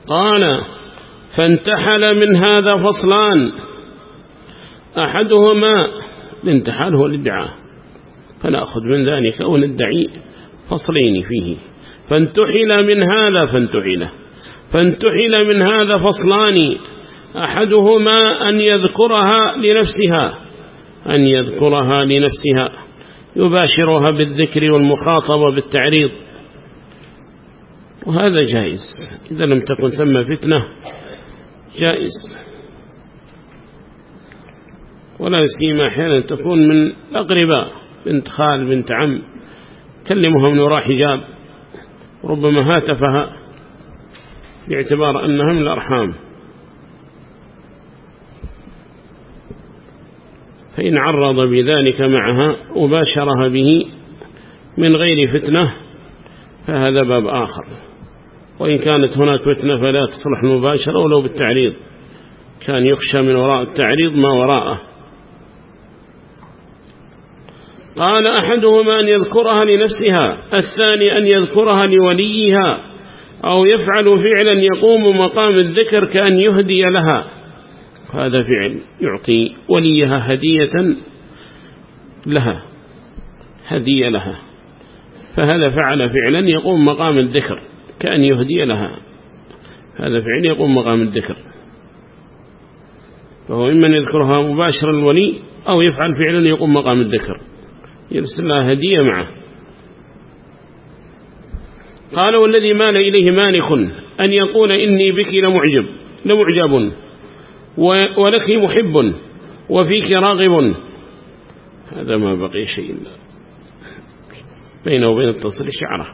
قال فانتحل من هذا فصلان، أحدهما الانتحال هو الادعاء، فنأخذ من ذلك أو ندعي فصلين فيه. فانتحل من هذا فصلان، أحدهما أن يذكرها لنفسها يباشرها بالذكر والمخاطبة بالتعريض، وهذا جائز إذا لم تكن ثم فتنة، جائز. ولا سيما أحيانا تكون من الأقرباء، بنت خال بنت عم، كلمها من وراء حجاب، ربما هاتفها باعتبار أنها من الأرحام، فإن عرض بذلك معها وباشرها به من غير فتنة فهذا باب آخر. وإن كانت هناك فتنة فلا تصلح المباشرة ولو بالتعريض، كان يخشى من وراء التعريض ما وراءه. قال أحدهما أن يذكرها لنفسها، الثاني أن يذكرها لوليها أو يفعل فعلا يقوم مقام الذكر كأن يهدي لها، هذا فعل يعطي وليها هدية لها، فهذا فعل فعلا يقوم مقام الذكر كأن يهدي لها، هذا فعل يقوم مقام الذكر، فهو إما يذكرها مباشرا الولي أو يفعل فعلا يقوم مقام الذكر، يرسل لها هدية معه. قال والذي مال إليه مالك أن يقول إني بك لمعجب ولك محب وفيك راغب، هذا ما بقي شيء بينه وبين التصريح شعره.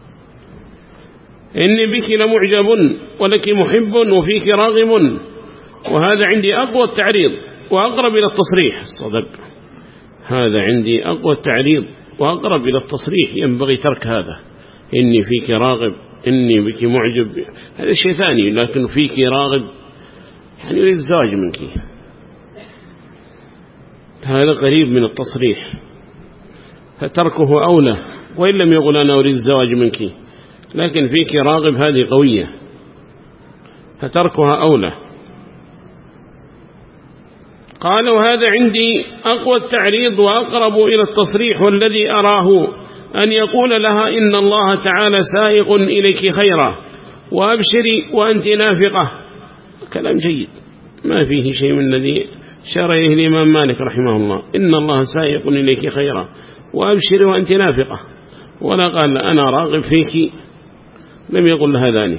إني بك لمعجب ولك محب وفيك راغب، وهذا عندي أقوى التعريض وأقرب إلى التصريح. الصدق هذا عندي أقوى التعريض وأقرب إلى التصريح، ينبغي ترك هذا. إني فيك راغب، إني بك معجب، هذا شيء ثاني، لكن فيك راغب يعني يريد الزواج منك، هذا قريب من التصريح، فتركه أولى. وإن لم يقل أنا أريد الزواج منك، لكن فيك راغب هذه قوية، فتركها أولى. قال وهذا عندي أقوى التعريض وأقرب إلى التصريح، والذي أراه أن يقول لها إن الله تعالى سائق إليك خيرا وأبشري وأنت نافقة، كلام جيد ما فيه شيء من الذي شرعه الإمام مالك رحمه الله، إن الله سائق إليك خيرا وأبشري وأنت نافقة، ولا قال أنا راغب فيك، لم يقل لها ذلك.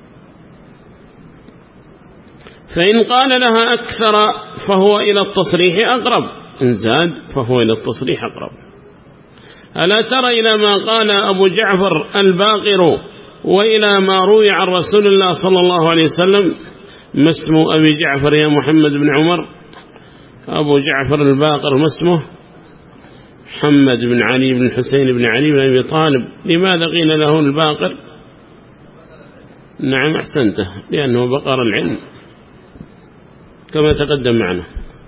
فإن قال لها أكثر فهو إلى التصريح أقرب، إن زاد فهو إلى التصريح أقرب. ألا ترى إلى ما قال أبو جعفر الباقر وإلى ما روي عن رسول الله صلى الله عليه وسلم؟ ما اسم أبي جعفر يا محمد بن عمر؟ أبو جعفر الباقر ما اسمه؟ محمد بن علي بن حسين بن علي بن أبي طالب. لماذا قيل له الباقر؟ نعم أحسنته، لأنه بقر العلم كما تقدم معنا.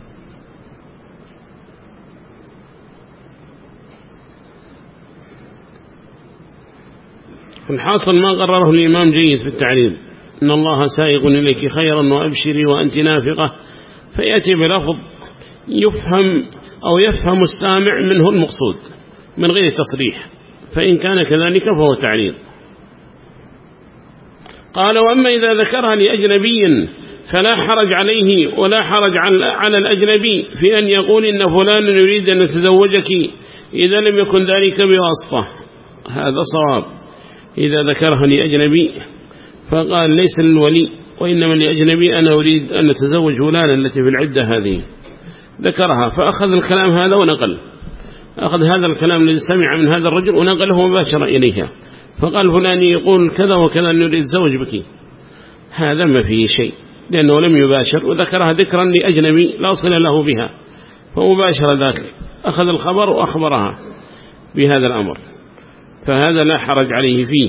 الحاصل ما قرره الإمام جيد في التعريض، إن الله سائق إليك خيرا وأبشري وأنت نافقة، فيأتي بلفظ يفهم السامع منه المقصود من غير تصريح، فإن كان كذلك فهو تعريض. قال وأما إذا ذكرها لأجنبي فلا حرج عليه ولا حرج على الأجنبي في أن يقول إن فلان يريد أن يتزوجك إذا لم يكن ذلك بواسطة، هذا صواب. إذا ذكرها لأجنبي فقال ليس للولي وإنما لأجنبي، أنا أريد أن أتزوج فلانة التي في العدة هذه، ذكرها فأخذ الكلام هذا ونقل، أخذ هذا الكلام الذي سمع من هذا الرجل ونقله مباشرة إليها، فقال فلان يقول كذا وكذا أن يريد الزوج بك، هذا ما فيه شيء لأنه لم يباشر، وذكرها ذكرا لأجنبي لا صلة له بها، فمباشر ذلك أخذ الخبر وأخبرها بهذا الأمر، فهذا لا حرج عليه فيه.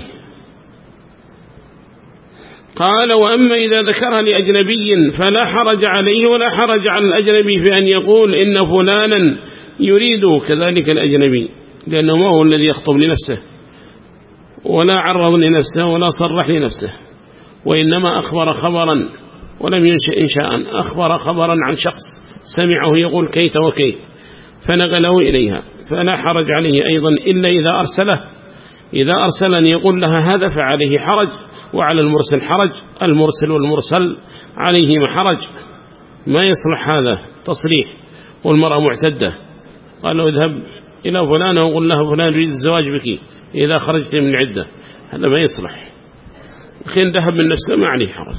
قال وأما إذا ذكرها لأجنبي فلا حرج عليه ولا حرج على الأجنبي في أن يقول إن فلانا يريد كذلك الأجنبي، لأنه ما هو الذي يخطب لنفسه ولا عرض لنفسه ولا صرح لنفسه، وإنما أخبر خبرا ولم ينشئ إنشاء، أخبر خبرا عن شخص سمعه يقول كيت وكيت فنقله إليها، فلا حرج عليه أيضا إلا إذا أرسله. إذا أرسلني يقول لها هذا فعليه حرج، وعلى المرسل حرج، المرسل والمرسل عليهما حرج. ما يصلح هذا تصريح والمرأة معتدة، قال له اذهب إلى فلانة وقل لها فلان يريد الزواج بك إذا خرجت من العدة، هذا ما يصلح. خين ذهب من نفسه ما عليه حرج.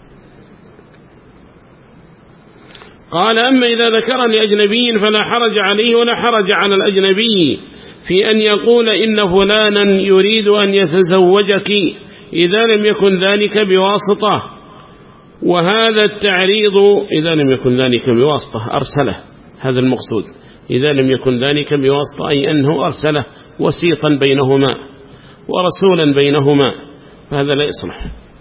قال أما إذا ذكر لأجنبي فلا حرج عليه ولا حرج على الأجنبي في أن يقول إن فلانا يريد أن يتزوجك إذا لم يكن ذلك بواسطة. وهذا التعريض إذا لم يكن ذلك بواسطة أرسله، هذا المقصود. إذا لم يكن ذلك بواسطة أي أنه أرسله وسيطا بينهما ورسولا بينهما، فهذا لا يصلح.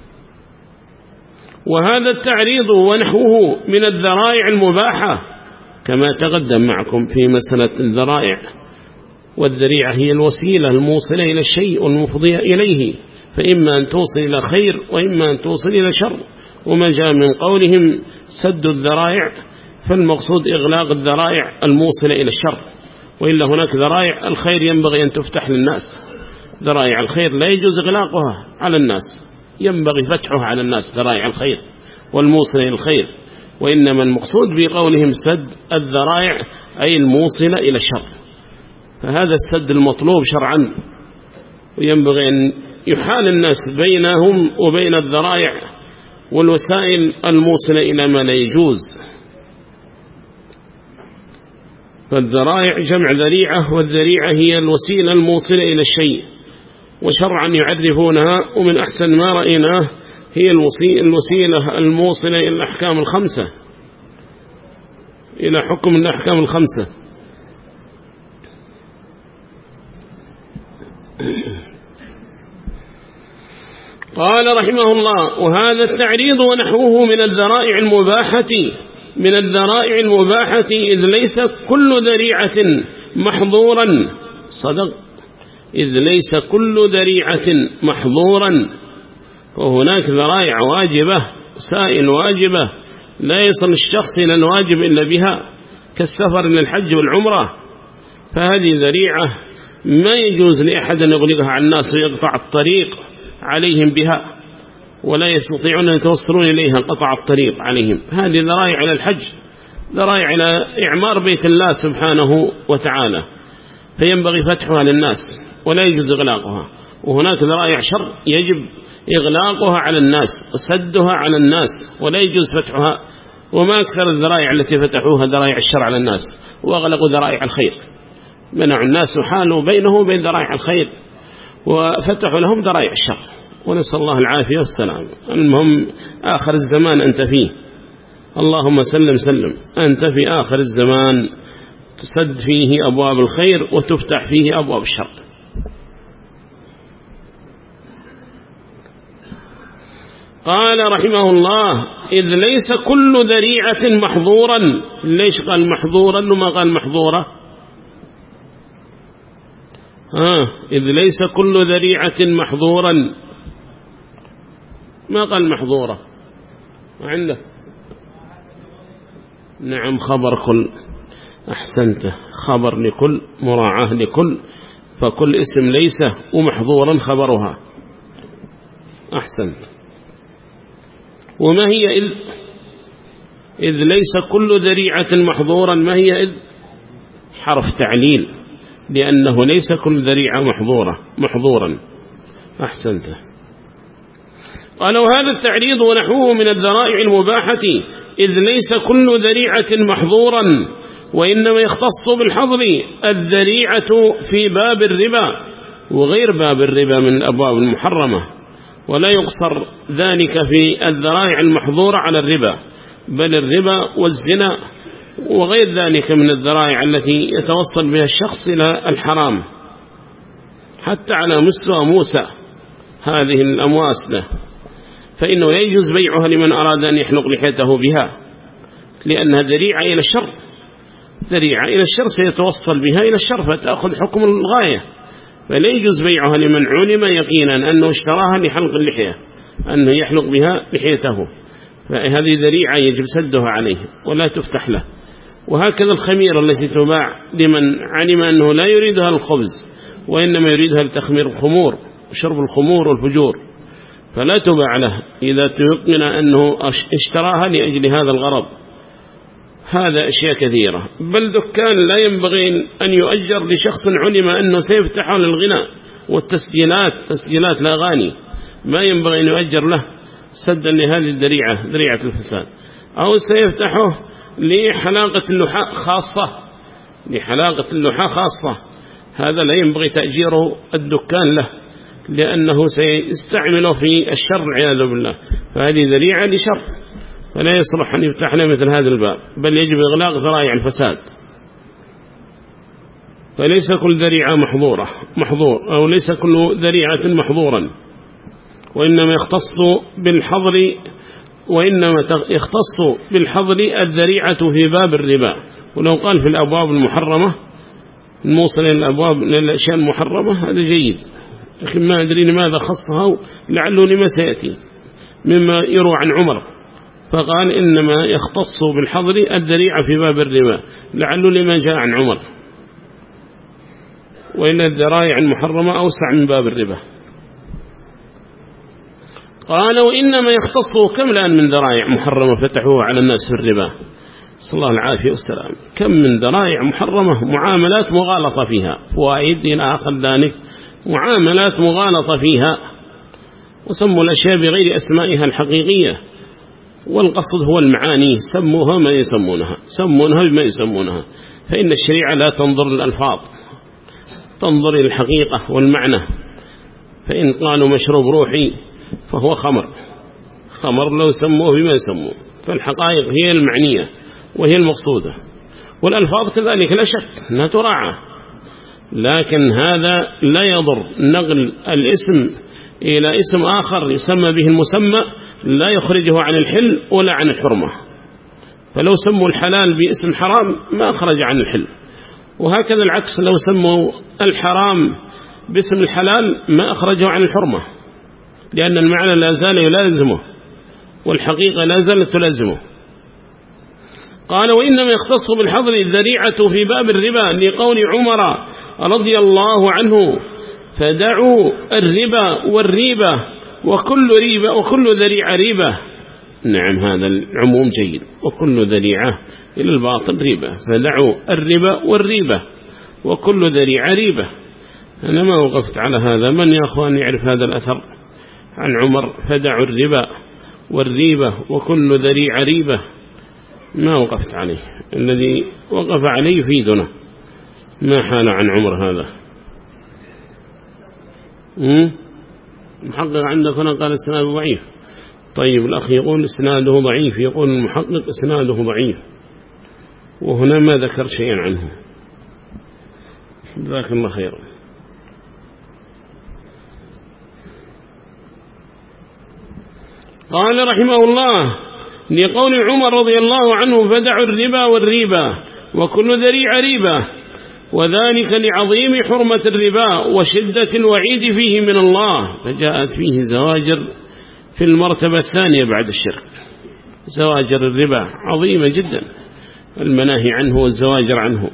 وهذا التعريض ونحوه من الذرائع المباحة كما تقدم معكم في مسألة الذرائع، والذريعة هي الوسيلة الموصلة إلى الشيء والمفضية إليه، فإما أن توصل إلى خير وإما أن توصل إلى شر. وما جاء من قولهم سد الذرائع فالمقصود إغلاق الذرائع الموصلة إلى الشر، وإلا هناك ذرائع الخير ينبغي أن تفتح للناس. ذرائع الخير لا يجوز إغلاقها على الناس، ينبغي فتحها على الناس ذرائع الخير والموصلة إلى الخير، وإنما المقصود بقولهم سد الذرائع أي الموصلة إلى الشر، فهذا السد المطلوب شرعا، وينبغي أن يحال الناس بينهم وبين الذرائع والوسائل الموصلة إلى ما لا يجوز. فالذرائع جمع ذريعة، والذريعة هي الوسيلة الموصلة إلى الشيء، وشرعا يعرفونها، ومن أحسن ما رأيناه هي الوسيلة الموصلة إلى الأحكام الخمسة، إلى حكم الأحكام الخمسة. قال رحمه الله: وهذا التعريض ونحوه من الذرائع المباحة إذ ليس كل ذريعة محظورا، صدق، إذ ليس كل ذريعة محظورا، وهناك ذرائع واجبة سائل واجبة لا يصل الشخص إلى الواجب إلا بها، كالسفر للحج والعمرة، فهذه ذريعة ما يجوز لأحد أن يغلقها على الناس ويقطع الطريق عليهم بها، ولا يستطيعون أن يتوصلون إليها، قطع الطريق عليهم. هذه ذرائع إلى الحج، ذرائع إلى إعمار بيت الله سبحانه وتعالى، فينبغي فتحها للناس ولا يجوز إغلاقها. وهناك ذرائع شر يجب إغلاقها على الناس وسدها على الناس ولا يجوز فتحها. وما أكثر الذرائع التي فتحوها ذرائع الشر على الناس، وأغلقوا ذرائع الخير، منعوا الناس وحالوا بينه وبين ذرائع الخير وفتحوا لهم ذرائع الشر، ونسأل الله العافية والسلام. المهم آخر الزمان أنت فيه، اللهم سلم سلم، أنت في آخر الزمان تسد فيه أبواب الخير وتفتح فيه أبواب الشر. قال رحمه الله: إذ ليس كل ذريعة محظورا. ليش قال محظورا وما قال محظورة؟ إذ ليس كل ذريعة محظورا، ما قال محظورة. ما عنده؟ نعم، خبر كل، أحسنت، خبر لكل، مراعاة لكل، فكل اسم ليس ومحظورا خبرها، أحسنت. وما هي إذ ليس كل ذريعة محظورا؟ ما هي إذ؟ حرف تعليل، لأنه ليس كل ذريعة محظورا، أحسنت. قال: وهذا التعريض ونحوه من الذرائع المباحة إذ ليس كل ذريعة محظورا، وإنما يختص بالحظر الذريعة في باب الربا وغير باب الربا من الأبواب المحرمة، ولا يقصر ذلك في الذرائع المحظورة على الربا، بل الربا والزنا وغير ذلك من الذرائع التي يتوصل بها الشخص إلى الحرام، حتى على مستوى موسى هذه الأمواس له، فإنه لا يجوز بيعها لمن أراد أن يحلق لحيته بها، لأنها ذريعة إلى الشر، ذريعة إلى الشر سيتوصل بها إلى الشر فتأخذ حكم الغاية، فلا يجوز بيعها لمن علم يقينا أنه اشتراها لحلق اللحية، أنه يحلق بها لحيته، فهذه ذريعة يجب سدها عليه ولا تفتح له. وهكذا الخميرة التي تباع لمن علم أنه لا يريدها الخبز وإنما يريدها لتخمير الخمور وشرب الخمور والفجور، فلا تباع له إذا تيقن أنه اشتراها لأجل هذا الغرض. هذا أشياء كثيرة. بل دكان لا ينبغي أن يؤجر لشخص علم أنه سيفتح للغناء والتسجيلات، تسجيلات الأغاني، ما ينبغي أن يؤجر له سدا لهذه الذريعة، ذريعة الفساد. أو سيفتحه لحلاقة اللحاء خاصة، لحلاقة اللحاء خاصة، هذا لا ينبغي تأجيره الدكان له، لأنه سيستعمله في الشر والعياذ بالله، فهذه ذريعة لشر، فلا يصلح أن يفتح له مثل هذا الباب، بل يجب إغلاق ذرائع الفساد. فليس كل ذريعة محظور، أو ليس كل ذريعة محظورا، وإنما يختص بالحظر الذريعة في باب الربا. ولو قال في الأبواب المحرمة الموصل إلى الأبواب للأشياء المحرمة هذا جيد، لكن ما أدري لماذا خصها، لعله لما سيأتي مما يروى عن عمر، فقال إنما يختص بالحظر الذريعة في باب الربا، لعله لما جاء عن عمر، وإن الذرائع المحرمة أوسع من باب الربا. قال وإنما يختص كم الآن من ذرائع محرمة فتحوها على الناس في الربا، صلى الله العافية والسلام، كم من ذرائع محرمة، معاملات مغالطة فيها، فوائد إلى آخر ذلك، معاملات مغالطة فيها، وسموا الأشياء بغير أسمائها الحقيقية، والقصد هو المعاني، سموها ما يسمونها، سمونها بما يسمونها، فإن الشريعة لا تنظر للألفاظ، تنظر للحقيقة والمعنى. فإن قالوا مشروب روحي فهو خمر لو سموه بما يسموه، فالحقائق هي المعنية وهي المقصودة، والألفاظ كذلك لا شك أنها تراعى، لكن هذا لا يضر نقل الاسم إلى اسم آخر يسمى به المسمى، لا يخرجه عن الحل ولا عن الحرمة. فلو سموا الحلال باسم حرام ما خرج عن الحل، وهكذا العكس، لو سموا الحرام باسم الحلال ما أخرجه عن الحرمة، لأن المعنى لا زال يلازمه والحقيقة لا زالت تلازمه. قال وإنما يختص بالحظر الذريعة في باب الربا لقول عمر رضي الله عنه فدعوا الربا والريبة وكل ذريعة ريبة. نعم هذا العموم جيد، وكل ذريعة إلى الباطل ريبة، فدعوا الربا والريبة وكل ذريعة ريبة. أنا ما وقفت على هذا، من يا أخوان يعرف هذا الأثر عن عمر فدعوا الربا والريبة وكل ذريعة ريبة؟ ما وقفت عليه، الذي وقف عليه يفيدنا، ما حال عن عمر هذا. المحقق عندك هنا قال اسناده ضعيف. طيب الأخ يقول اسناده ضعيف، يقول المحقق اسناده ضعيف، وهنا ما ذكر شيئا عنه، جزاك الله خيرا. قال رحمه الله لقول عمر رضي الله عنه فدعوا الربا والريبة وكل ذريعة ريبة، وذلك لعظيم حرمة الربا وشدة الوعيد فيه من الله، فجاءت فيه زواجر في المرتبة الثانية بعد الشرك، زواجر الربا عظيمة جدا، المناهي عنه والزواجر عنه،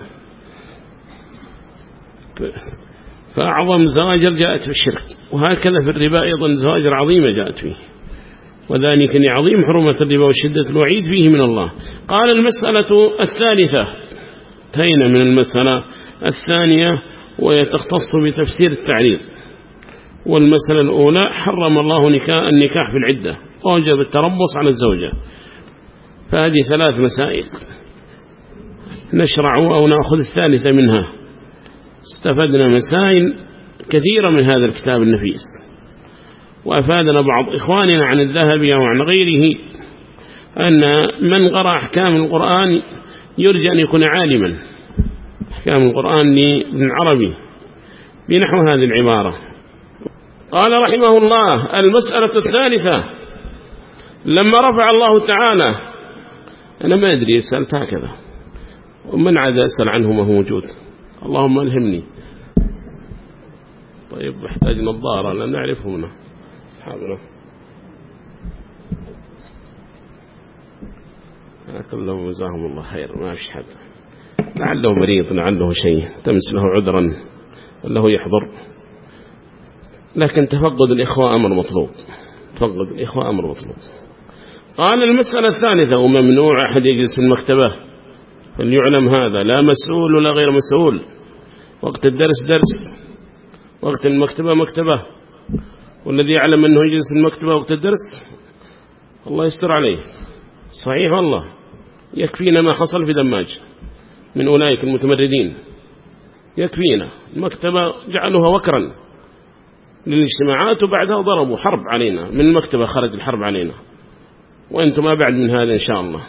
فأعظم زواجر جاءت في الشرك، وهكذا في الربا أيضا زواجر عظيمة جاءت فيه، وذلك لعظيم حرمة الربا وشدة الوعيد فيه من الله. قال المسألة الثالثة، انتهينا من المسألة الثانية وهي تختص بتفسير التعريض. والمسألة الأولى حرم الله النكاح في العدة ووجب التربص على الزوجة، فهذه ثلاث مسائل نشرع أو نأخذ الثالثة منها. استفدنا مسائل كثيرة من هذا الكتاب النفيس، وأفادنا بعض إخواننا عن الذهبي وعن غيره أن من قرأ أحكام القرآن يرجى أن يكون عالما، أحكام القرآن لابن عربي بنحو هذه العبارة. قال رحمه الله المسألة الثالثة، لما رفع الله تعالى، أنا ما أدري سألت هكذا ومن عاد أسأل عنه ما هو موجود، اللهم ألهمني. طيب احتاج نظارة لا نعرفه هنا أصحابنا. كلهم جزاهم الله خير، ما فيش حد، لعله مريض، لعله شيء تمس له عذرا له يحضر، لكن تفقد الإخوة أمر مطلوب، تفقد الإخوة أمر مطلوب. قال المسألة الثالثة: وممنوع أحد يجلس في المكتبة، فليعلم هذا، لا مسؤول ولا غير مسؤول، وقت الدرس درس، وقت المكتبة مكتبة، والذي يعلم أنه يجلس في المكتبة وقت الدرس الله يستر عليه. صحيح والله، يكفينا ما حصل في دماج من أولئك المتمردين، يكفينا. المكتبة جعلوها وكرا للاجتماعات، وبعدها ضربوا حرب علينا، من المكتبة خرج الحرب علينا، وأنتم أبعد من هذا إن شاء الله.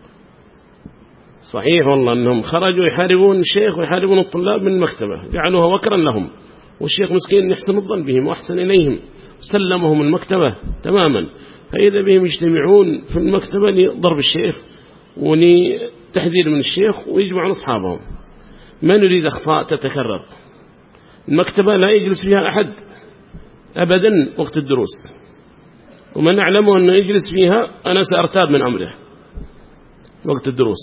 صحيح والله أنهم خرجوا يحاربون الشيخ ويحاربون الطلاب من المكتبة، جعلوها وكرا لهم، والشيخ مسكين يحسن الظن بهم وأحسن إليهم، سلمهم المكتبة تماما، فإذا بهم يجتمعون في المكتبة لضرب الشيخ ولتحذير من الشيخ، ويجمعون أصحابهم. ما نريد أخطاء تتكرر. المكتبة لا يجلس فيها أحد أبدا وقت الدروس، ومن نعلمه أنه يجلس فيها أنا سأرتاب من أمره وقت الدروس.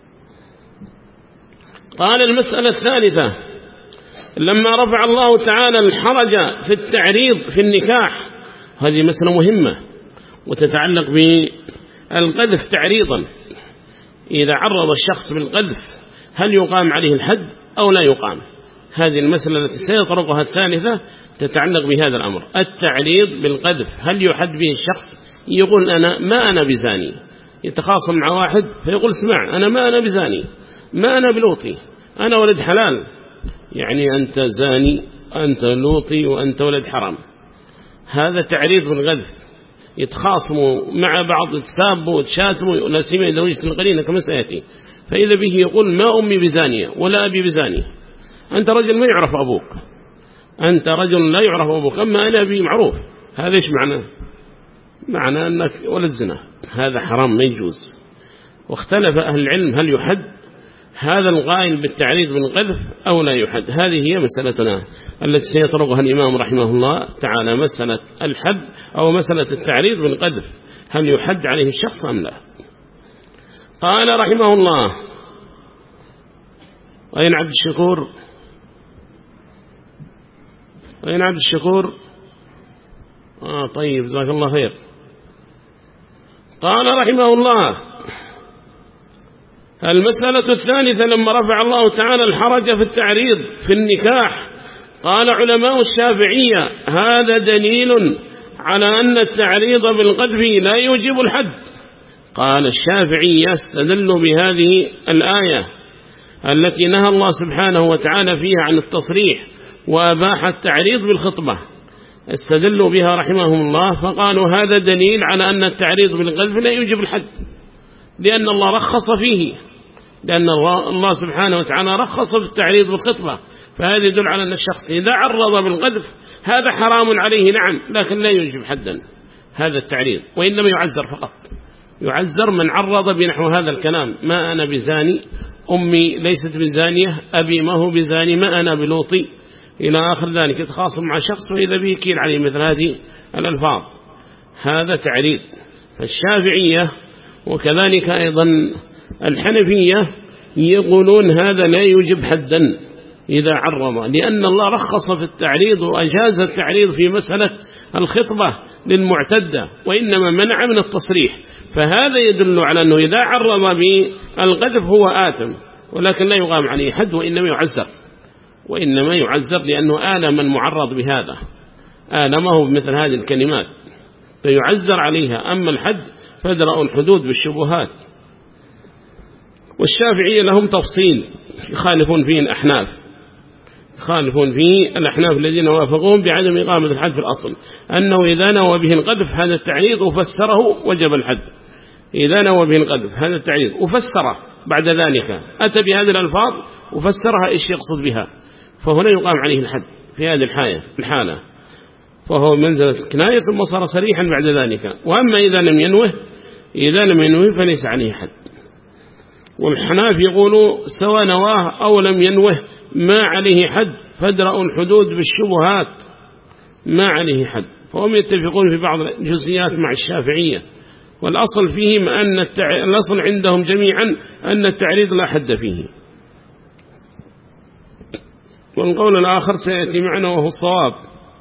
قال المسألة الثالثة: لما رفع الله تعالى الحرج في التعريض في النكاح، هذه مسألة مهمة وتتعلق بالقذف تعريضا. إذا عرض الشخص بالقذف هل يقام عليه الحد أو لا يقام؟ هذه المسألة التي سيطرقها الثالثة تتعلق بهذا الأمر، التعريض بالقذف، هل يحد به الشخص؟ يقول ما أنا بزاني، يتخاصم مع واحد فيقول اسمع أنا ما أنا بزاني، ما أنا بلوطي، أنا ولد حلال، يعني أنت زاني، أنت لوطي، وأنت ولد حرام. هذا تعريض بالقذف، يتخاصموا مع بعض، يتسابوا وتشاتموا، لا سيما إذا وجدت القرينة كما سيأتي. فإذا به يقول ما أمي بزانية ولا أبي بزاني، أنت رجل ما يعرف أبوك، أنت رجل لا يعرف أبوك، أما أنا أبي معروف. هذا إيش معناه؟ معنى أنك ولد زنا، هذا حرام ما يجوز. واختلف أهل العلم هل يحد هذا الغائل بالتعريض بالقذف أو لا يحد. هذه هي مسألتنا التي سيطرقها الإمام رحمه الله تعالى، مسألة الحد أو مسألة التعريض بالقذف، هل يحد عليه الشخص أم لا؟ قال رحمه الله: أين عبد الشكور؟ أين عبد الشكور؟ طيب جزاك الله خير. قال رحمه الله: المسألة الثالثة: لما رفع الله تعالى الحرج في التعريض في النكاح، قال علماء الشافعية: هذا دليل على أن التعريض بالقذف لا يوجب الحد. قال الشافعية استدلوا بهذه الآية التي نهى الله سبحانه وتعالى فيها عن التصريح وأباح التعريض بالخطبة، استدلوا بها رحمهم الله، فقالوا هذا دليل على أن التعريض بالقذف لا يوجب الحد، لأن الله رخص فيه، لأن الله سبحانه وتعالى رخص في التعريض بالخطبة، فهذا يدل على أن الشخص إذا عرض بالقذف هذا حرام عليه نعم، لكن لا يوجب حدا هذا التعريض، وإنما يعزر فقط. يعزر من عرض بنحو هذا الكلام: ما أنا بزاني، أمي ليست بزانية، أبي ما هو بزاني، ما أنا بلوطي، إلى آخر ذلك، يتخاصم مع شخص وإذا به يكيل عليه مثل هذه الألفاظ، هذا تعريض. فالشافعية وكذلك أيضا الحنفية يقولون هذا لا يوجب حدا إذا عرض، لأن الله رخص في التعريض وأجاز التعريض في مسألة الخطبة للمعتدة، وإنما منع من التصريح، فهذا يدل على أنه إذا عرض بالقذف هو آثم، ولكن لا يقام عليه حد، وإنما يعزر لأنه آلم المعرض بهذا، آلمه بمثل هذه الكلمات فيعزر عليها. أما الحد فادرأوا الحدود بالشبهات. والشافعية لهم تفصيل يخالفون فيه الأحناف، يخالفون فيه الأحناف الذين وافقون بعدم إقامة الحد في الأصل، أنه إذا نوى به القذف هذا التعريض وفسره وجب الحد. إذا نوى به القذف هذا التعريض وفسره بعد ذلك، أتى بهذه الألفاظ وفسرها إيش يقصد بها، فهنا يقام عليه الحد في هذه الحالة، فهو منزلة الكناية ثم صار صريحا بعد ذلك. وأما إذا لم ينوه فليس عليه حد. والحناف يقولوا سواء نواه أو لم ينوه ما عليه حد، فادرأوا الحدود بالشبهات، ما عليه حد. فهم يتفقون في بعض الجزئيات مع الشافعية، والأصل فيهم الأصل عندهم جميعا أن التعريض لا حد فيه. والقول الآخر سيأتي معنا وهو الصواب.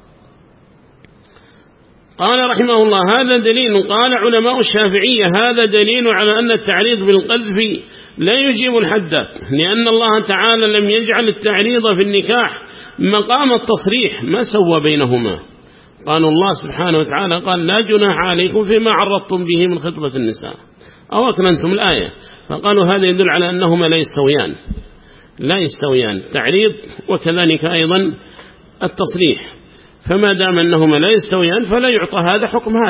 قال رحمه الله هذا دليل. قال علماء الشافعية هذا دليل على أن التعريض بالقذف لا يجيب الحد، لأن الله تعالى لم يجعل التعريض في النكاح مقام التصريح، ما سوى بينهما. قال الله سبحانه وتعالى قال لا جناح عليكم فيما عرضتم به من خطبة النساء أو أكننتم الآية، فقالوا هذا يدل على أنهما لا يستويان تعريض وكذلك أيضا التصريح. فما دام أنهما لا يستويان فلا يعطى هذا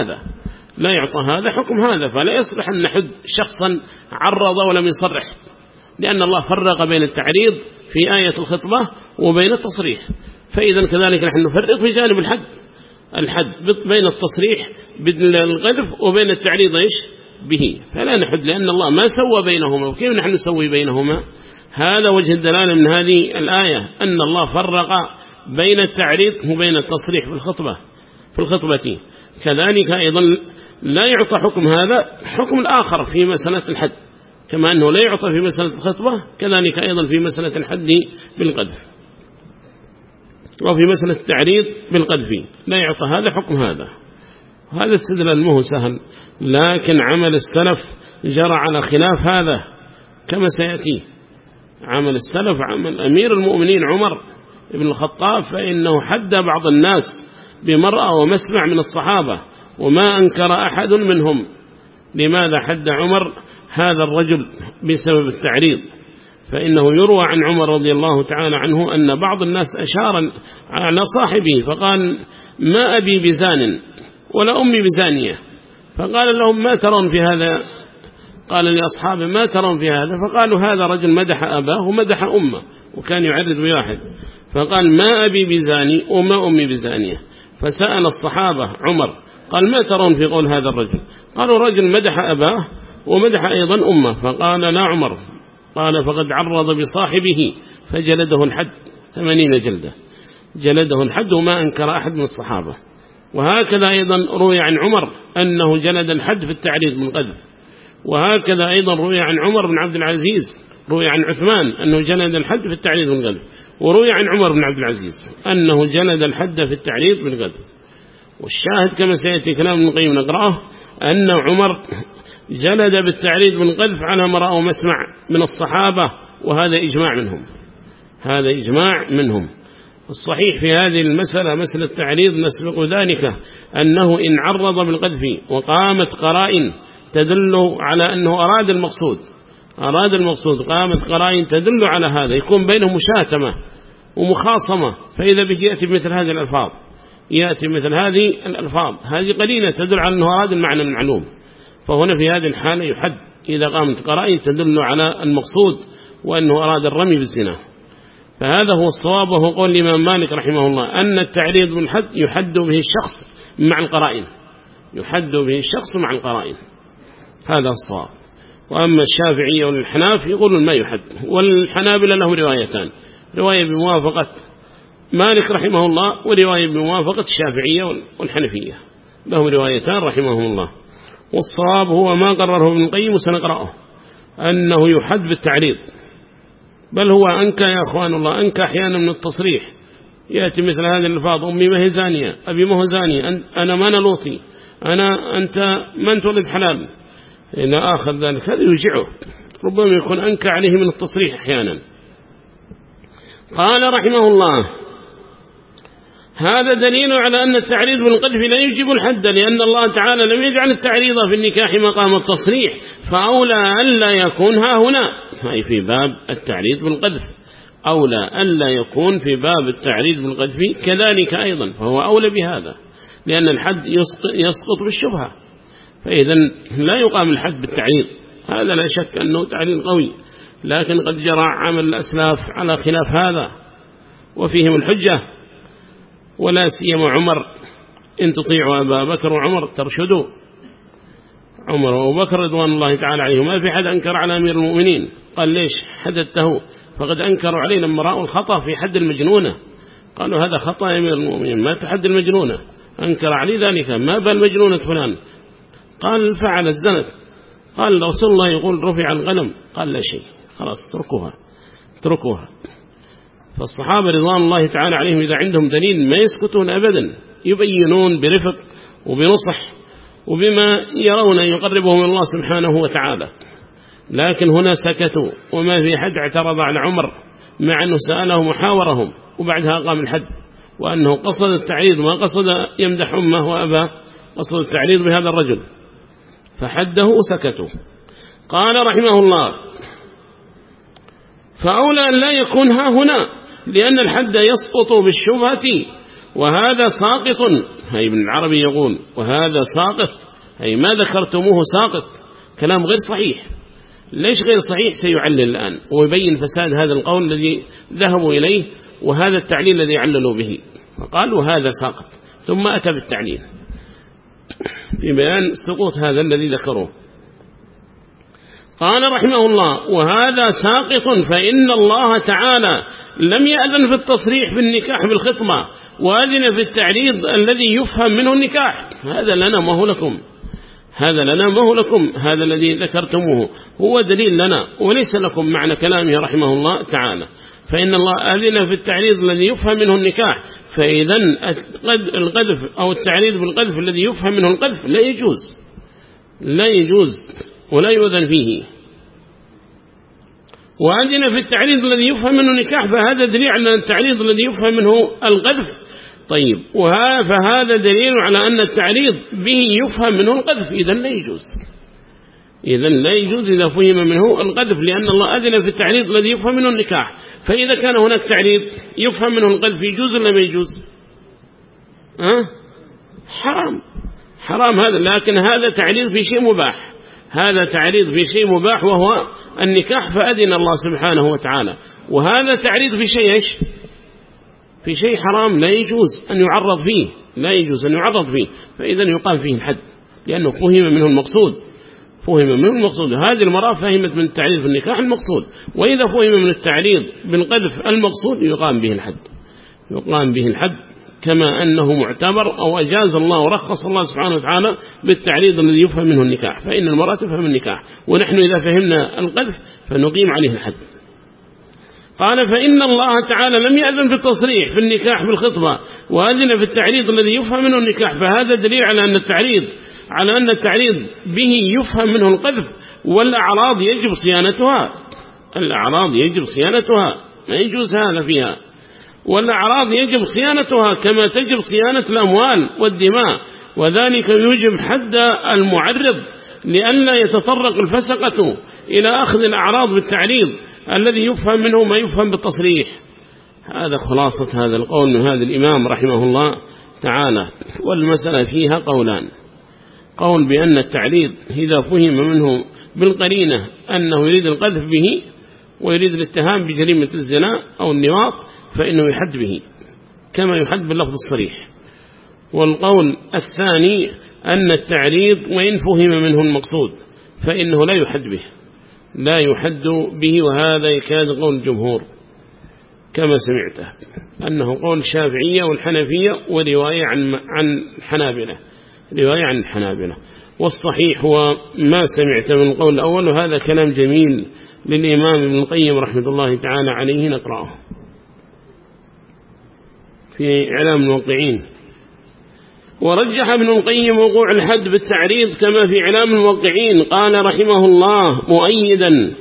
حكم هذا، فلا يصلح أن نحد شخصا عرض ولم يصرح، لأن الله فرق بين التعريض في آية الخطبة وبين التصريح. فإذا كذلك نحن نفرق في جانب الحد بين التصريح بالقذف وبين التعريض به، فلا نحد، لأن الله ما سوى بينهما، وكيف نحن نسوي بينهما؟ هذا وجه الدلالة من هذه الآية، أن الله فرق بين التعريض وبين التصريح في الخطبة. كذلك أيضا لا يعطى حكم هذا حكم الآخر في مسألة الحد، كما أنه لا يعطى في مسألة الخطبة كذلك أيضا في مسألة الحد بالقذف، وفي مسألة التعريض بالقذف لا يعطى هذا حكم هذا. هذا استدلال مو سهل، لكن عمل السلف جرى على خلاف هذا كما سيأتي. عمل السلف عمل أمير المؤمنين عمر بن الخطاب، فإنه حد بعض الناس بمرأة ومسمع من الصحابة وما أنكر أحد منهم. لماذا حد عمر هذا الرجل؟ بسبب التعريض. فإنه يروى عن عمر رضي الله تعالى عنه أن بعض الناس أشار على صاحبه فقال ما أبي بزان ولا أمي بزانية، فقال لهم ما ترون في هذا؟ قال لأصحابه ما ترون في هذا؟ فقالوا هذا رجل مدح أباه ومدح أمه، وكان يعرض بواحد، فقال ما أبي بزاني وما أمي بزانية. فسأل الصحابة عمر قال ما ترون في قول هذا الرجل؟ قالوا رجل مدح أباه ومدح أيضا أمه. فقال لا عمر، قال فقد عرض بصاحبه فجلده الحد 80 جلدة، جلده الحد وما أنكر أحد من الصحابة. وهكذا أيضا روي عن عمر أنه جلد الحد في التعريض من قذف. وهكذا أيضا روي عن عمر بن عبد العزيز، روي عن عثمان أنه جلد الحد في التعريض من قذف، وروي عن عمر بن عبد العزيز أنه جلد الحد في التعريض من قذف. والشاهد كما سيأتي كلام ابن القيم نقرأه أن عمر جلد بالتعريض من قذف على مرأة ومسمع من الصحابة، وهذا إجماع منهم. الصحيح في هذه المسألة مسألة التعريض نسبق ذلك أنه إن عرض بالقذف وقامت قرائن تدل على أنه أراد المقصود، قامت قرائن تدل على هذا، يكون بينهم مشاتمة ومخاصمة، فإذا به يأتي بمثل هذه الألفاظ، هذه قليلة تدل على أنه أراد المعنى المعلوم. فهنا في هذه الحالة يحد إذا قامت قرائن تدل على المقصود وأنه أراد الرمي بالزنا. فهذا هو الصواب، وهو قول الإمام مالك رحمه الله أن التعريض بالحد يحد به الشخص مع القرائن، هذا الصواب. وأما الشافعية والحناف يقولون ما يحد، والحنابلة لهم روايتان، رواية بموافقة مالك رحمه الله ورواية بموافقة الشافعية والحنفية، لهم روايتان رحمهم الله. والصواب هو ما قرره ابن القيم وسنقرأه أنه يحد بالتعريض، بل هو أنكى يا أخوان الله، أنكى أحيانا من التصريح، يأتي مثل هذه الألفاظ أمي ما هي زانية، أبي ما هو زاني، أنا ما نلوطي، أنت من تولد حلال إلى آخر ذلك. هذا يوجعه، ربما يكون أنكى عليه من التصريح أحيانا. قال رحمه الله هذا دليل على أن التعريض بالقذف لا يجب الحد، لأن الله تعالى لم يجعل التعريض في النكاح مقام التصريح، فأولى ألا يكون ها هنا، أي في باب التعريض بالقذف، أولى ألا يكون في باب التعريض بالقذف كذلك أيضا، فهو أولى بهذا، لأن الحد يسقط بالشبهة، فإذا لا يقام الحد بالتعريض. هذا لا شك أنه تعريض قوي، لكن قد جرى عمل الأسلاف على خلاف هذا وفيهم الحجة، ولا سيما عمر، إن تطيعوا أبا بكر وعمر ترشدوا. عمر وأبو بكر رضوان الله تعالى عليهم ما في حد أنكر على أمير المؤمنين، قال ليش حددته؟ فقد أنكروا عليه لما رأوا الخطأ في حد المجنونة، قالوا هذا خطأ يا أمير المؤمنين، ما تحد المجنونة، أنكر عليه ذلك، ما بال مجنونة فلان، قال فعلت زنت. قال رسول الله يقول رفع القلم. قال لا شيء، خلاص اتركوها. فالصحابة رضوان الله تعالى عليهم إذا عندهم دليل ما يسكتون أبدا، يبينون برفق وبنصح وبما يرون يقربهم من الله سبحانه وتعالى. لكن هنا سكتوا، وما في حد اعترض على عمر مع أنه سألهم وحاورهم، وبعدها قام الحد، وأنه قصد التعريض ما قصد يمدح أمه وأباه، قصد التعريض بهذا الرجل، فحده وسكتوا. قال رحمه الله: فأولى أن لا يكون ها هنا، لأن الحد يسقط بالشبهة وهذا ساقط. هي ابن العربي يقول وهذا ساقط، هي ما ذكرتموه ساقط، كلام غير صحيح. ليش غير صحيح؟ سيعلل الآن ويبين فساد هذا القول الذي ذهبوا إليه وهذا التعليل الذي عللوا به. فقال وهذا ساقط، ثم أتى بالتعليل في بيان سقوط هذا الذي ذكروه. قال رحمه الله: وهذا ساقط فإن الله تعالى لم يأذن في التصريح بالنكاح بالخطبة، وأذن في التعريض الذي يفهم منه النكاح. هذا لنا ما هو لكم، هذا الذي ذكرتموه هو دليل لنا وليس لكم معنى كلامه رحمه الله تعالى. فإن الله أذن في التعريض الذي يفهم منه النكاح، فإذا القذف أو التعريض بالقذف الذي يفهم منه القذف لا يجوز ولا يؤذن فيه. وأذن في التعريض الذي يفهم منه النكاح، فهذا دليل على التعريض الذي يفهم منه القذف. طيب، فهذا دليل على أن التعريض به يفهم منه القذف، إذن لا يجوز إذا فهم منه القذف، لأن الله أذن في التعريض الذي يفهم منه النكاح. فإذا كان هناك تعريض يفهم منه القذف يجوز ولا ما يجوز؟ حرام هذا. لكن هذا تعريض في شيء مباح، وهو النكاح، فأذن الله سبحانه وتعالى. وهذا تعريض في شيء في شيء حرام، لا يجوز أن يعرض فيه، فإذا يقام فيه الحد، لأنه فهم منه المقصود. هذه المرأة فهمت من التعريض في النكاح المقصود، وإذا فهم من التعريض بالقذف المقصود يقام به الحد كما أنه معتبر، أو أجاز الله ورخص الله سبحانه وتعالى بالتعريض الذي يفهم منه النكاح، فإن المرأة تفهم النكاح، ونحن إذا فهمنا القذف فنقيم عليه الحد. قال: فإن الله تعالى لم يأذن في التصريح في النكاح بالخطبة، وأذن في التعريض الذي يفهم منه النكاح، فهذا دليل على أن التعريض به يفهم منه القذف، والأعراض يجب صيانتها، ما يجوز هذا فيها. والأعراض يجب صيانتها كما تجب صيانة الأموال والدماء، وذلك يوجب حد المعرض لئلا يتطرق الفسقة إلى أخذ الأعراض بالتعريض الذي يفهم منه ما يفهم بالتصريح. هذا خلاصة هذا القول من هذا الإمام رحمه الله تعالى. والمسألة فيها قولان: قول بأن التعريض إذا فهم منه بالقرينة أنه يريد القذف به ويريد الاتهام بجريمة الزنا أو النواط، فإنه يحد به كما يحد باللفظ الصريح. والقول الثاني أن التعريض وإن فهم منه المقصود فإنه لا يحد به، وهذا يكاد قول الجمهور كما سمعته، أنه قول الشافعية والحنفية ورواية عن الحنابلة. والصحيح هو ما سمعت من القول الأول، وهذا كلام جميل للإمام ابن القيم رحمة الله تعالى عليه، نقرأه في إعلام الموقعين. ورجح ابن القيم وقوع الحد بالتعريض كما في إعلام الموقعين. قال رحمه الله: مؤيدا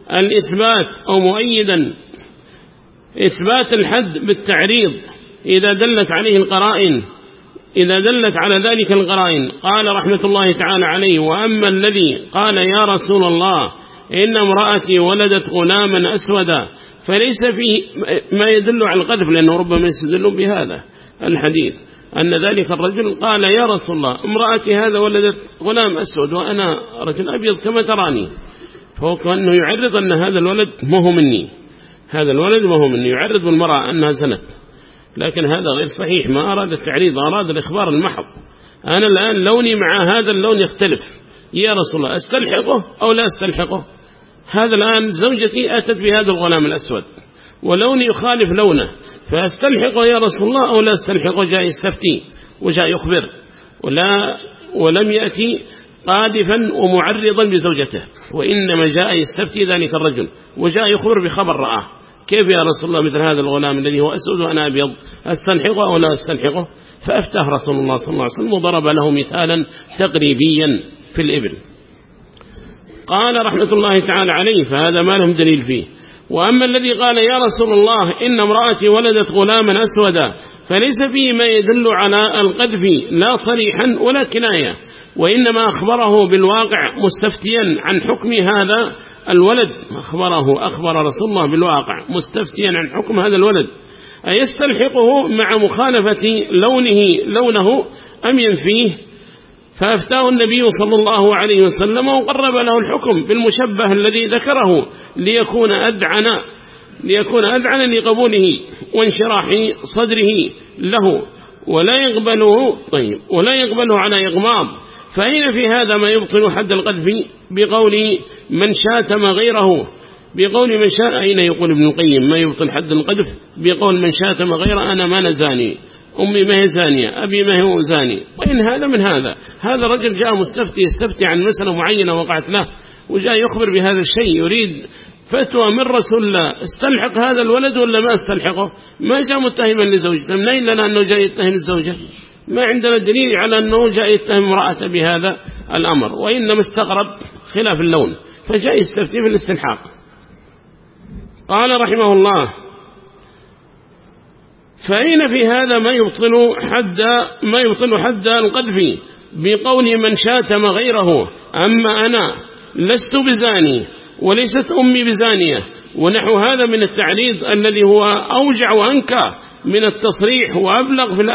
إثبات الحد بالتعريض إذا دلت على ذلك القرائن. قال رحمة الله تعالى عليه: وأما الذي قال يا رسول الله إن امرأتي ولدت غلاما أسودا، فليس فيه ما يدل على القذف، لأنه ربما يستدل بهذا الحديث أن ذلك الرجل قال يا رسول الله امرأتي هذا ولدت غلام أسود وأنا رجل أبيض كما تراني، فهو كأنه يعرض أن هذا الولد ما هو مني، يعرض بالمرأة أنها زنت. لكن هذا غير صحيح، ما أراد التعريض، أراد الإخبار المحض. أنا الآن لوني مع هذا اللون يختلف، يا رسول الله أستلحقه أو لا أستلحقه؟ هذا الآن زوجتي أتت بهذا الغلام الأسود ولوني يخالف لونه، فأستلحقه يا رسول الله أو لا أستلحقه؟ جاء يستفتي وجاء يخبر ولم يأتي قاذفا ومعرضا بزوجته، وإنما جاء يستفتي ذلك الرجل وجاء يخبر بخبر رآه. كيف يا رسول الله مثل هذا الغلام الذي هو أسود وأنا أبيض أستلحقه أو لا أستلحقه؟ فأفتاه رسول الله صلى الله عليه وسلم وضرب له مثالا تقريبيا في الإبل. قال رحمة الله تعالى عليه فهذا ما لهم دليل فيه. وأما الذي قال يا رسول الله إن امرأتي ولدت غلاما أسودا فليس فيه ما يدل على القذف لا صريحا ولا كناية، وإنما أخبره بالواقع مستفتيا عن حكم هذا الولد. أخبر رسول الله بالواقع مستفتيا عن حكم هذا الولد، أيستلحقه مع مخالفة لونه أم ينفيه؟ فأفتاه النبي صلى الله عليه وسلم وقرب له الحكم بالمشبه الذي ذكره ليكون أذعن لقبوله وانشراح صدره له، ولا يقبله على إغماض. فأين في هذا ما يبطل حد القذف بقول من شاتم غيره؟ أين يقول ابن القيم ما يبطل حد القذف بقول من شاتم غيره؟ أنا ما نزاني، أمي ما هي زانية، أبي ما هو زاني. وإن هذا من هذا رجل جاء مستفتي يستفتي عن مسألة معينة وقعت له، وجاء يخبر بهذا الشيء، يريد فتوى من رسول الله استلحق هذا الولد ولا ما استلحقه؟ ما جاء متهما لزوجته، منين لنا أنه جاء يتهم الزوجة؟ ما عندنا دليل على أنه جاء يتهم امرأته بهذا الأمر، وإنما استغرب خلاف اللون فجاء يستفتي في الاستلحاق. قال رحمه الله فأين في هذا ما يبطل حد القذف بقول من شاتم غيره؟ أما أنا لست بزاني وليست أمي بزانية، ونحو هذا من التعريض الذي هو أوجع وأنكى من التصريح وأبلغ في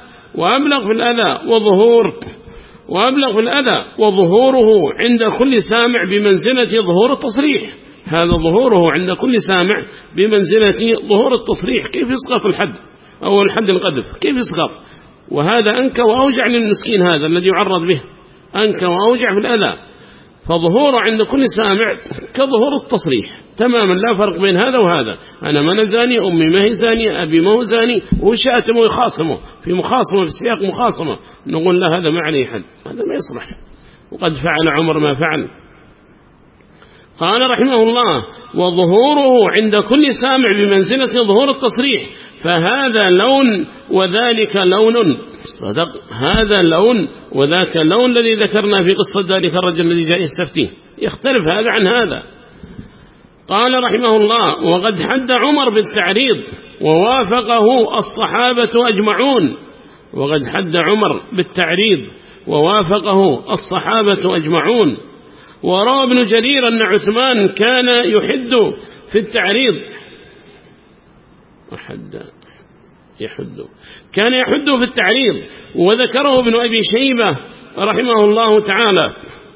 الأذى وظهوره عند كل سامع بمنزلة ظهور التصريح. هذا ظهوره عند كل سامع بمنزلة ظهور التصريح. كيف يسقط الحد أو الحد القذف؟ كيف يسقط؟ وهذا أنكى وأوجع للمسكين هذا الذي يعرض به، أنكى وأوجع في الأذى. فظهوره عند كل سامع كظهور التصريح تماما، لا فرق بين هذا وهذا. أنا ما نزاني، أمي ما هي زانية، أبي ما هو زاني، وشاتمه ويخاصمه في سياق مخاصمة، نقول لا هذا ما عليه حد، هذا ما يصلح. وقد فعل عمر ما فعل. قال رحمه الله وظهوره عند كل سامع بمنزلة ظهور التصريح، فهذا لون وذلك لون. صدق، هذا لون وذاك لون الذي ذكرنا في قصة ذلك الرجل الذي جاء يستفتيه، يختلف هذا عن هذا. قال رحمه الله وقد حد عمر بالتعريض ووافقه الصحابة أجمعون. وقد حد عمر بالتعريض ووافقه الصحابة أجمعون. وروى ابن جرير أن عثمان كان يحد في التعريض، كان يحد في التعريض، وذكره ابن أبي شيبة رحمه الله تعالى.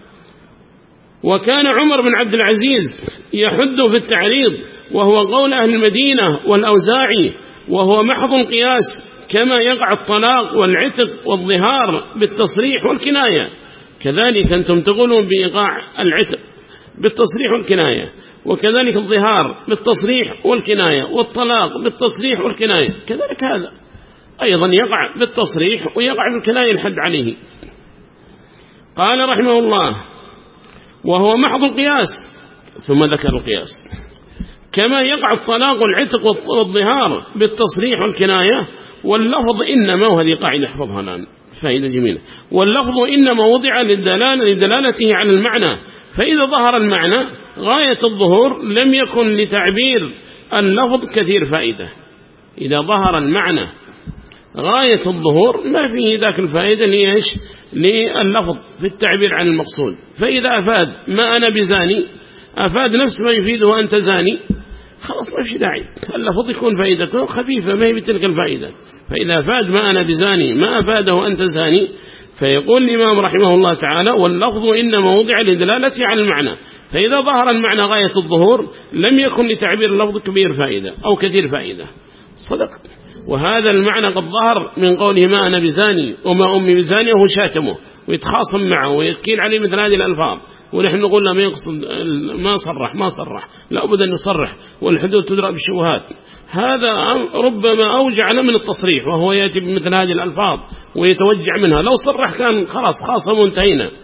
وكان عمر بن عبد العزيز يحد في التعريض، وهو قول أهل المدينة والأوزاعي، وهو محض القياس، كما يقع الطلاق والعتق والظهار بالتصريح والكناية. كذلك أنتم تقولون بإيقاع العتق بالتصريح والكناية، وكذلك الظهار بالتصريح والكناية، والطلاق بالتصريح والكناية، كذلك هذا أيضا يقع بالتصريح ويقع بالكناية الحد عليه. قال رحمه الله وهو محض القياس، ثم ذكر القياس، كما يقع الطلاق والعتق والظهار بالتصريح والكناية. واللفظ إنما، وهذه قاعدة احفظها الآن فائدة جميلة، واللفظ إنما وضع لدلالته على المعنى، فإذا ظهر المعنى غاية الظهور لم يكن لتعبير اللفظ كثير فائدة. إذا ظهر المعنى غاية الظهور ما فيه ذاك الفائدة ليش لللفظ في التعبير عن المقصود. فإذا أفاد ما أنا بزاني، أفاد نفس ما يفيده أنت زاني، خلاص ما في داعي، اللفظ يكون فائدته خفيفة ما هي بتلك الفائدة. فإذا أفاد ما أنا بزاني ما أفاده أنت زاني، فيقول الإمام رحمه الله تعالى واللفظ إنما وضع لدلالته على المعنى، فإذا ظهر المعنى غاية الظهور لم يكن لتعبير اللفظ كبير فائدة أو كثير فائدة. صدقت. وهذا المعنى قد ظهر من قوله ما أنا بزاني وما أمي بزاني، وهو شاتمه ويتخاصم معه ويكيل عليه مثل هذه الألفاظ، ونحن نقول له ما يقصد، ما صرح، لا أبدا يصرح، والحدود تدرى بالشبهات. هذا ربما أوجع من التصريح، وهو يأتي بمثل هذه الألفاظ ويتوجع منها. لو صرح كان خلاص خاصم وانتهينا،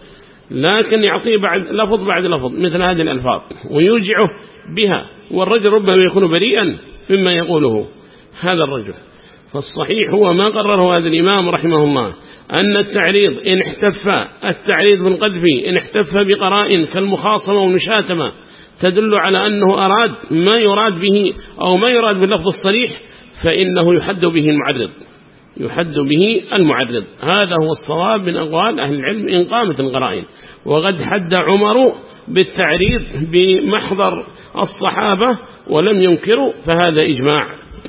لكن يعطيه بعد لفظ مثل هذه الألفاظ ويوجعه بها، والرجل ربما يكون بريئا مما يقوله هذا الرجل. فالصحيح هو ما قرره هذا الإمام رحمه الله، أن التعريض إن احتف التعريض بالقذف إن احتف بقرائن كالمخاصمة والمشاتمة تدل على أنه أراد ما يراد به أو ما يراد باللفظ الصريح، فإنه يحد به المعرض. هذا هو الصواب من أقوال أهل العلم إن قامت القرائن. وقد حد عمر بالتعريض بمحضر الصحابة ولم ينكروا، فهذا إجماع.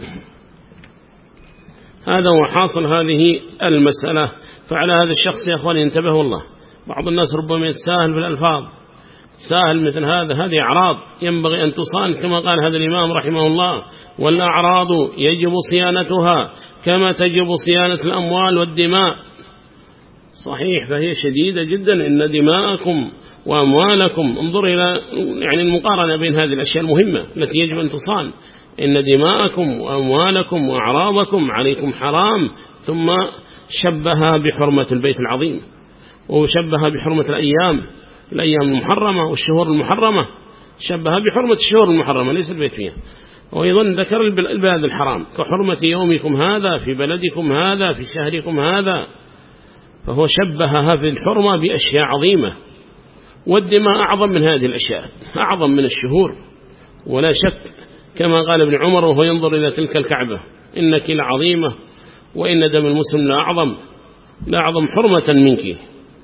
هذا هو حاصل هذه المسألة. فعلى هذا الشخص يا أخواني انتبه والله، بعض الناس ربما يتساهل بالألفاظ، ساهل مثل هذه أعراض ينبغي أن تصان كما قال هذا الإمام رحمه الله: والأعراض يجب صيانتها كما تجب صيانة الأموال والدماء. صحيح، فهي شديدة جدا. إن دماءكم وأموالكم، انظر إلى يعني المقارنة بين هذه الأشياء المهمة التي يجب أن تصان. إن دماءكم وأموالكم وأعراضكم عليكم حرام، ثم شبهها بحرمة البيت العظيم، وشبهها بحرمة الأيام المحرمة والشهور المحرمة، شبهها بحرمة الشهور المحرمة ليس البيت فيها. وأيضا ذكر البلاد الحرام كحرمة يومكم هذا في بلدكم هذا في شهركم هذا، فهو شبهها في الحرمة بأشياء عظيمة. والدماء أعظم من هذه الأشياء، أعظم من الشهور ولا شك، كما قال ابن عمر وهو ينظر إلى تلك الكعبة: إنك لعظيمة وإن دم المسلم لأعظم حرمة منك.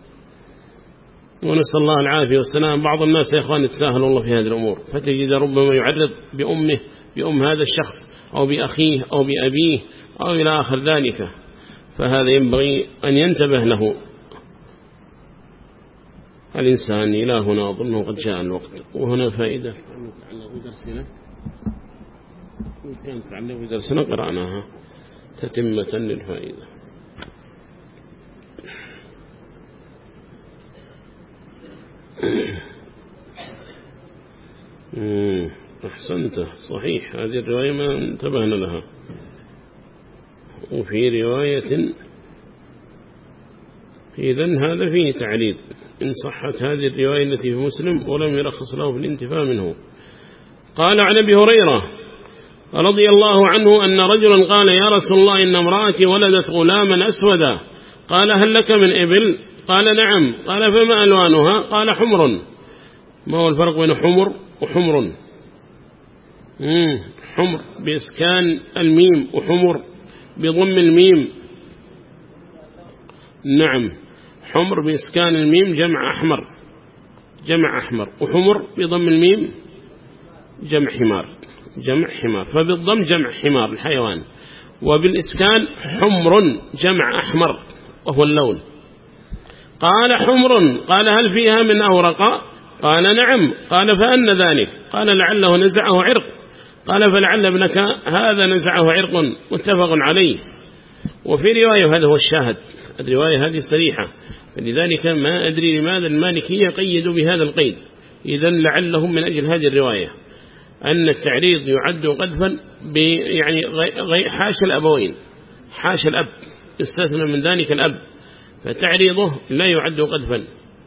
ونسأل الله العافية والسلام. بعض الناس يا إخوان يتساهل الله في هذه الأمور، فتجد ربما يعرض بأم هذا الشخص أو بأخيه أو بأبيه أو إلى آخر ذلك، فهذا ينبغي أن ينتبه له الإنسان. إلى هنا أظنه قد جاء الوقت، وهنا فائدة كانت تعلق بدرسنا قرأناها تتمة للفائدة. أحسنت، صحيح، هذه الرواية ما انتبهنا لها. وفي رواية إذن هذا فيه تعليق إن صحت هذه الرواية التي في مسلم ولم يرخص له في الانتفاع منه. قال عن أبي هريرة رضي الله عنه أن رجلا قال: يا رسول الله، إن امرأتي ولدت غلاما أسودا. قال: هل لك من إبل؟ قال: نعم. قال: فما ألوانها؟ قال: حمر. ما هو الفرق بين حمر وحمر؟ حمر بإسكان الميم، وحمر بضم الميم. نعم، حمر بإسكان الميم جمع أحمر، وحمر بضم الميم جمع حمار. فبالضم جمع حمار الحيوان، وبالإسكان حمر جمع أحمر وهو اللون. قال: حمر. قال: هل فيها من أورق؟ قال: نعم. قال: فأن ذلك؟ قال: لعله نزعه عرق. قال: فلعل ابنك هذا نزعه عرق. متفق عليه. وفي رواية، هذا هو الشاهد، الرواية هذه صريحة، فلذلك ما أدري لماذا المالكية قيدوا بهذا القيد. إذن لعلهم من أجل هذه الرواية أن التعريض يعد قذفا يعني حاشا الأبوين، حاشا الأب، استثنى من ذلك الأب، فتعريضه لا يعد قذفا.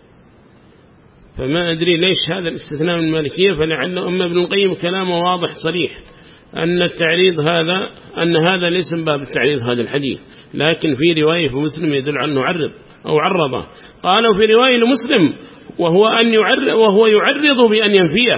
فما أدري ليش هذا الاستثناء من المالكية. فلعله أما ابن القيم كلامه واضح صريح أن التعريض هذا ليس من باب التعريض هذا الحديث، لكن في رواية في مسلم يدل على أنه عرض أو عرضه. قالوا في رواية لمسلم: وهو يعرض بأن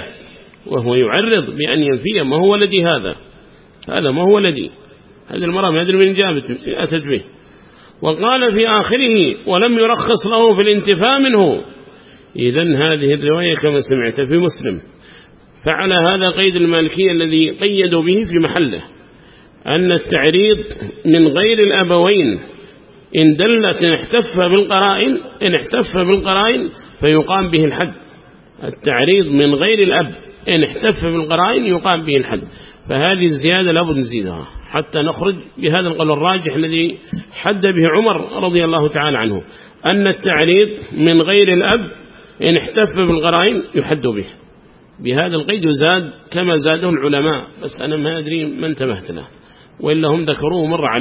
ينفيه، ما هو ولدي هذا ما هو ولدي، هذه المرأة ما أدري من أتت به. وقال في آخره: ولم يرخص له في الانتفاع منه. إذن هذه الرواية كما سمعت في مسلم. فعلى هذا قيد المالكية الذي قيدوا به في محله، أن التعريض من غير الأبوين إن دلت إن احتف بالقرائن فيقام به الحد. التعريض من غير الأب إن احتف بالقرائن يقام به الحد. فهذه الزيادة لابد نزيدها حتى نخرج بهذا القول الراجح الذي حد به عمر رضي الله تعالى عنه، أن التعريض من غير الأب إن احتف بالقرائن يحد به. بهذا القيد زاد كما زاده العلماء، بس أنا ما أدري ما انتبهت له، وإلا هم ذكروه مر علي.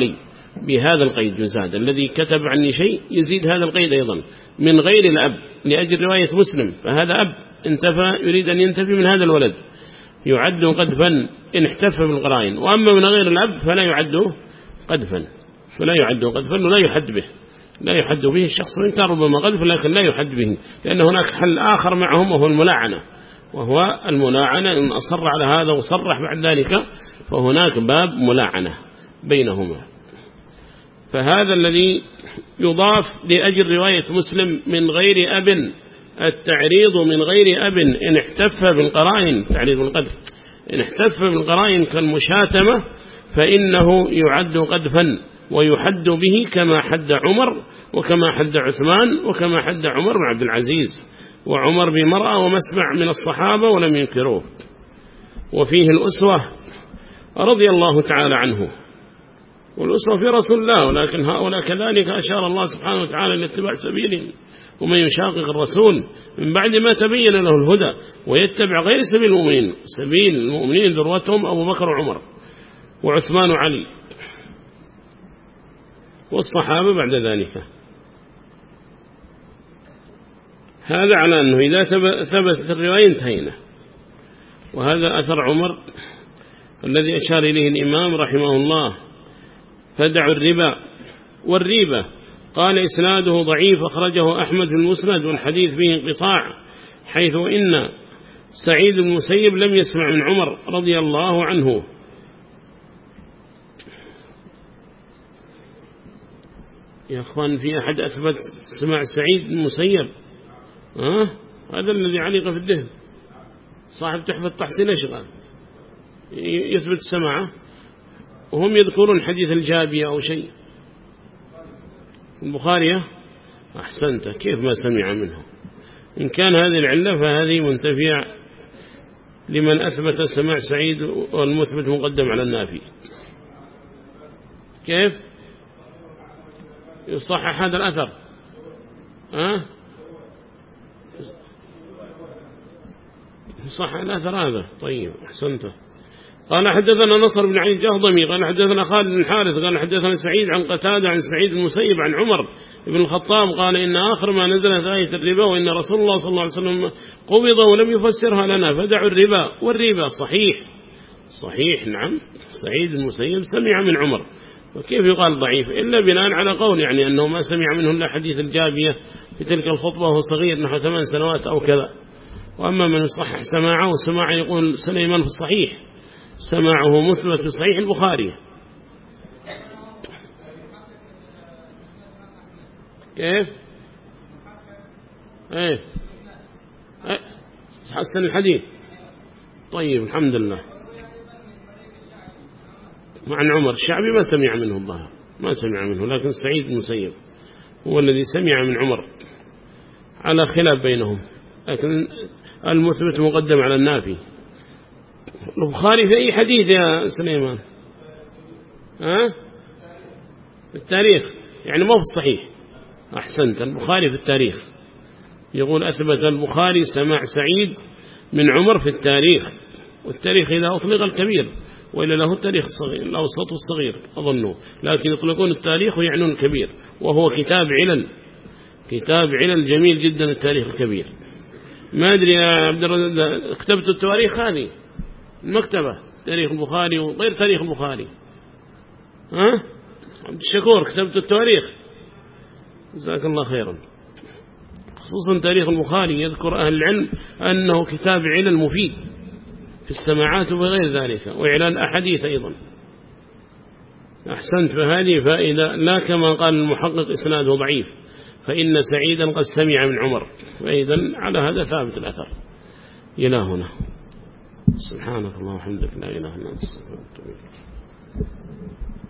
بهذا القيد يزاد، الذي كتب عني شيء يزيد هذا القيد أيضا من غير الأب لأجل رواية مسلم، فهذا أب انتفى يريد أن ينتفي من هذا الولد يعد قذفا إن احتف بالقرائن، وأما من غير الأب فلا يعد قذفا ولا يحد به، لا يحد به الشخص وإن كان ربما قذف لكن لا يحد به، لأن هناك حل آخر معهم وهو الملاعنة إن أصر على هذا وصرح بعد ذلك فهناك باب ملاعنة بينهما. فهذا الذي يضاف لأجل رواية مسلم من غير أب، التعريض من غير أب إن احتف بالقرائن، تعريض القذف إن احتف بالقرائن كالمشاتمة فإنه يعد قذفا ويحد به كما حد عمر وكما حد عثمان وكما حد عمر بن عبد العزيز وعمر بمرأة ومسمع من الصحابة ولم ينكروه. وفيه الأسوة رضي الله تعالى عنه، والأسوة في رسول الله، ولكن هؤلاء كذلك أشار الله سبحانه وتعالى لاتباع سبيلهم، ومن يشاقق الرسول من بعد ما تبين له الهدى ويتبع غير سبيل المؤمنين، سبيل المؤمنين ذروتهم أبو بكر وعمر وعثمان وعلي والصحابة بعد ذلك. هذا على أنه إذا ثبتت الرواية انتهينا. وهذا أثر عمر الذي أشار إليه الإمام رحمه الله، فدعوا الربا والريبة. قال إسناده ضعيف، أخرجه أحمد في المسند والحديث فيه انقطاع، حيث إن سعيد بن المسيب لم يسمع من عمر رضي الله عنه. يا أخوان في أحد أثبت سماع سعيد بن المسيب؟ هذا الذي علق في الدهن صاحب تحفة التحصيل أشغال يثبت السماعة، وهم يذكرون حديث الجابية أو شيء. البخاري أحسنت، كيف ما سمع منه؟ إن كان هذه العلة فهذه منتفية لمن أثبت سماع سعيد والمثبت مقدم على النافي. كيف يصحح هذا الأثر؟ صح الأثر هذا. طيب أحسنته. قال حدثنا نصر بن علي الجهضمي قال حدثنا خالد بن الحارث قال حدثنا سعيد عن قتادة عن سعيد المسيب عن عمر بن الخطاب قال إن آخر ما نزلت آية الربا وإن رسول الله صلى الله عليه وسلم قبض ولم يفسرها لنا فدعوا الربا والربا. صحيح نعم، سعيد المسيب سمع من عمر، وكيف يقال ضعيف إلا بناء على قول يعني أنه ما سمع منه إلا حديث الجابية في تلك الخطبة وهو صغير نحو 8 سنوات أو كذا. وأما من يصحح سماعه وسماعه يقول سليمان في الصحيح، سماعه مثبت في صحيح البخاري. كيف حسن الحديث. طيب الحمد لله. مع عمر الشعبي ما سمع منه الظاهر، ما سمع منه، لكن سعيد المسيب هو الذي سمع من عمر على خلاف بينهم، لكن المثبت مقدم على النافي. البخاري في أي حديث يا سليمان؟ في التاريخ يعني ما في الصحيح. أحسنت، البخاري في التاريخ يقول أثبت البخاري سماع سعيد من عمر في التاريخ، والتاريخ إذا أطلق الكبير وإلا له التاريخ الصغير الأوسط والصغير أظنه، لكن يطلقون التاريخ ويعنون الكبير، وهو كتاب علل جميل جدا التاريخ الكبير. ما أدري يا عبد الرزاق كتبت التواريخ هذه المكتبة، تاريخ البخاري وغير تاريخ البخاري. عبد الشكور كتبت التواريخ، جزاك الله خيرا. خصوصا تاريخ البخاري يذكر أهل العلم أنه كتاب علل مفيد في السماعات وغير ذلك، وإعلان أحاديث أيضا. أحسنت، فهذه فائدة لا كما قال المحقق إسناده ضعيف، فإن سعيدا قد سمع من عمر، فإذا على هذا ثابت الأثر. إلى هنا سبحانك اللهم وبحمدك لا إله إلا أنت.